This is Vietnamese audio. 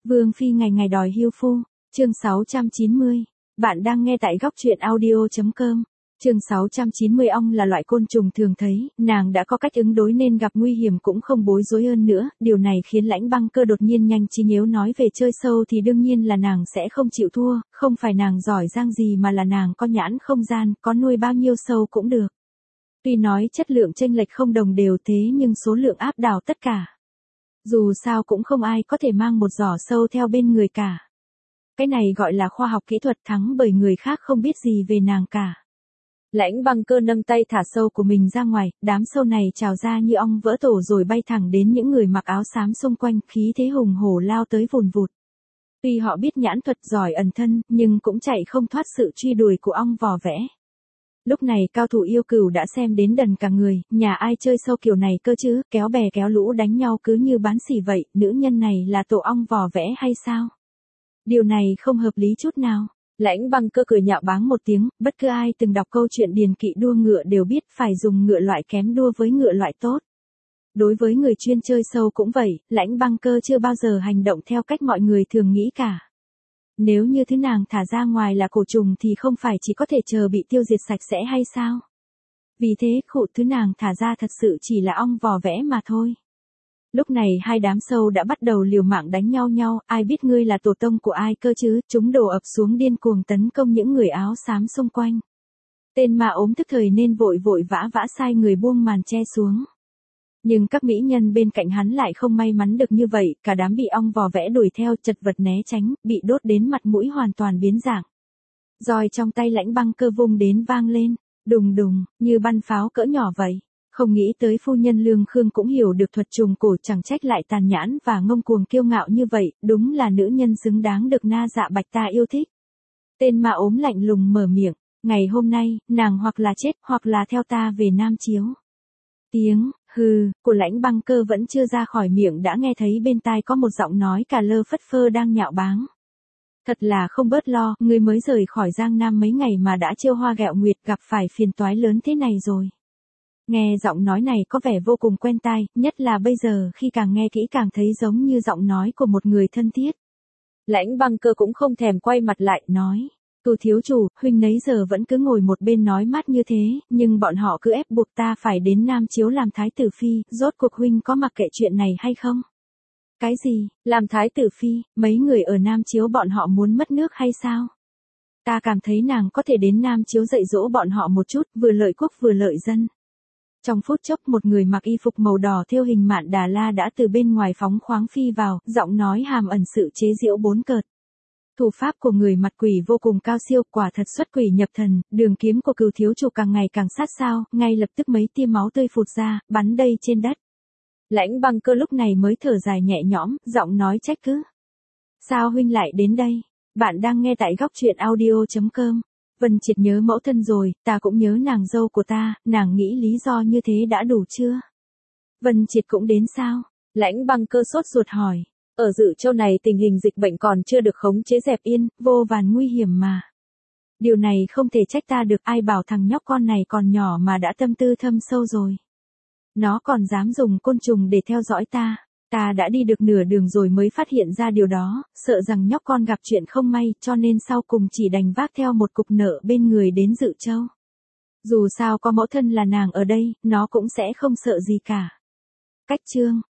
Vương phi ngày ngày đòi hưu phu, chương 690. Bạn đang nghe tại góc truyện audio.com. Chương 690. Ong là loại côn trùng thường thấy, nàng đã có cách ứng đối nên gặp nguy hiểm cũng không bối rối hơn nữa, điều này khiến Lãnh Băng Cơ đột nhiên nhanh trí nhếu nói về chơi sâu thì đương nhiên là nàng sẽ không chịu thua, không phải nàng giỏi giang gì mà là nàng có nhãn không gian, có nuôi bao nhiêu sâu cũng được. Tuy nói chất lượng chênh lệch không đồng đều thế nhưng số lượng áp đảo tất cả. Dù sao cũng không ai có thể mang một giỏ sâu theo bên người cả. Cái này gọi là khoa học kỹ thuật thắng bởi người khác không biết gì về nàng cả. Lãnh Băng Cơ nâng tay thả sâu của mình ra ngoài, đám sâu này trào ra như ong vỡ tổ rồi bay thẳng đến những người mặc áo xám xung quanh, khí thế hùng hổ lao tới vùn vụt. Tuy họ biết nhãn thuật giỏi ẩn thân, nhưng cũng chạy không thoát sự truy đuổi của ong vò vẽ. Lúc này cao thủ yêu cửu đã xem đến đần cả người, nhà ai chơi sâu kiểu này cơ chứ, kéo bè kéo lũ đánh nhau cứ như bán xỉ vậy, nữ nhân này là tổ ong vò vẽ hay sao? Điều này không hợp lý chút nào. Lãnh Băng Cơ cười nhạo báng một tiếng, bất cứ ai từng đọc câu chuyện điền kỵ đua ngựa đều biết phải dùng ngựa loại kém đua với ngựa loại tốt. Đối với người chuyên chơi sâu cũng vậy, Lãnh Băng Cơ chưa bao giờ hành động theo cách mọi người thường nghĩ cả. Nếu như thứ nàng thả ra ngoài là cổ trùng thì không phải chỉ có thể chờ bị tiêu diệt sạch sẽ hay sao? Vì thế khụ thứ nàng thả ra thật sự chỉ là ong vò vẽ mà thôi. Lúc này hai đám sâu đã bắt đầu liều mạng đánh nhau, ai biết ngươi là tổ tông của ai cơ chứ, chúng đổ ập xuống điên cuồng tấn công những người áo xám xung quanh. Tên ma ốm tức thời nên vội vã sai người buông màn che xuống. Nhưng các mỹ nhân bên cạnh hắn lại không may mắn được như vậy, cả đám bị ong vò vẽ đuổi theo chật vật né tránh, bị đốt đến mặt mũi hoàn toàn biến dạng. Roi trong tay Lãnh Băng Cơ vung đến vang lên, đùng đùng, như bắn pháo cỡ nhỏ vậy. Không nghĩ tới phu nhân Lương Khương cũng hiểu được thuật trùng cổ, chẳng trách lại tàn nhãn và ngông cuồng kiêu ngạo như vậy, đúng là nữ nhân xứng đáng được Na Dạ Bạch ta yêu thích. Tên ma ốm lạnh lùng mở miệng, ngày hôm nay, nàng hoặc là chết hoặc là theo ta về Nam Chiếu. Tiếng hừ của Lãnh Băng Cơ vẫn chưa ra khỏi miệng đã nghe thấy bên tai có một giọng nói cà lơ phất phơ đang nhạo báng. Thật là không bớt lo, ngươi mới rời khỏi Giang Nam mấy ngày mà đã chiêu hoa ghẹo nguyệt, gặp phải phiền toái lớn thế này rồi. Nghe giọng nói này có vẻ vô cùng quen tai, nhất là bây giờ khi càng nghe kỹ càng thấy giống như giọng nói của một người thân thiết. Lãnh Băng Cơ cũng không thèm quay mặt lại, nói, Cửu thiếu chủ, huynh nấy giờ vẫn cứ ngồi một bên nói mát như thế, nhưng bọn họ cứ ép buộc ta phải đến Nam Chiếu làm thái tử phi, rốt cuộc huynh có mặc kệ chuyện này hay không? Cái gì, làm thái tử phi, mấy người ở Nam Chiếu bọn họ muốn mất nước hay sao? Ta cảm thấy nàng có thể đến Nam Chiếu dạy dỗ bọn họ một chút, vừa lợi quốc vừa lợi dân. Trong phút chốc một người mặc y phục màu đỏ thêu hình Mạn Đà La đã từ bên ngoài phóng khoáng phi vào, giọng nói hàm ẩn sự chế giễu bốn cợt. Thủ pháp của người mặt quỷ vô cùng cao siêu, quả thật xuất quỷ nhập thần, đường kiếm của Cửu thiếu chủ càng ngày càng sát sao, ngay lập tức mấy tia máu tươi phụt ra, bắn đầy trên đất. Lãnh Băng Cơ lúc này mới thở dài nhẹ nhõm, giọng nói trách cứ. Sao huynh lại đến đây? Bạn đang nghe tại góc truyện audio.com. Vân Triệt nhớ mẫu thân rồi, ta cũng nhớ nàng dâu của ta, nàng nghĩ lý do như thế đã đủ chưa? Vân Triệt cũng đến sao? Lãnh Băng Cơ sốt ruột hỏi. Ở Dự Châu này tình hình dịch bệnh còn chưa được khống chế dẹp yên, vô vàn nguy hiểm mà. Điều này không thể trách ta được, ai bảo thằng nhóc con này còn nhỏ mà đã tâm tư thâm sâu rồi. Nó còn dám dùng côn trùng để theo dõi ta. Ta đã đi được nửa đường rồi mới phát hiện ra điều đó, sợ rằng nhóc con gặp chuyện không may cho nên sau cùng chỉ đành vác theo một cục nợ bên người đến Dự Châu. Dù sao có mẫu thân là nàng ở đây, nó cũng sẽ không sợ gì cả. Cách chương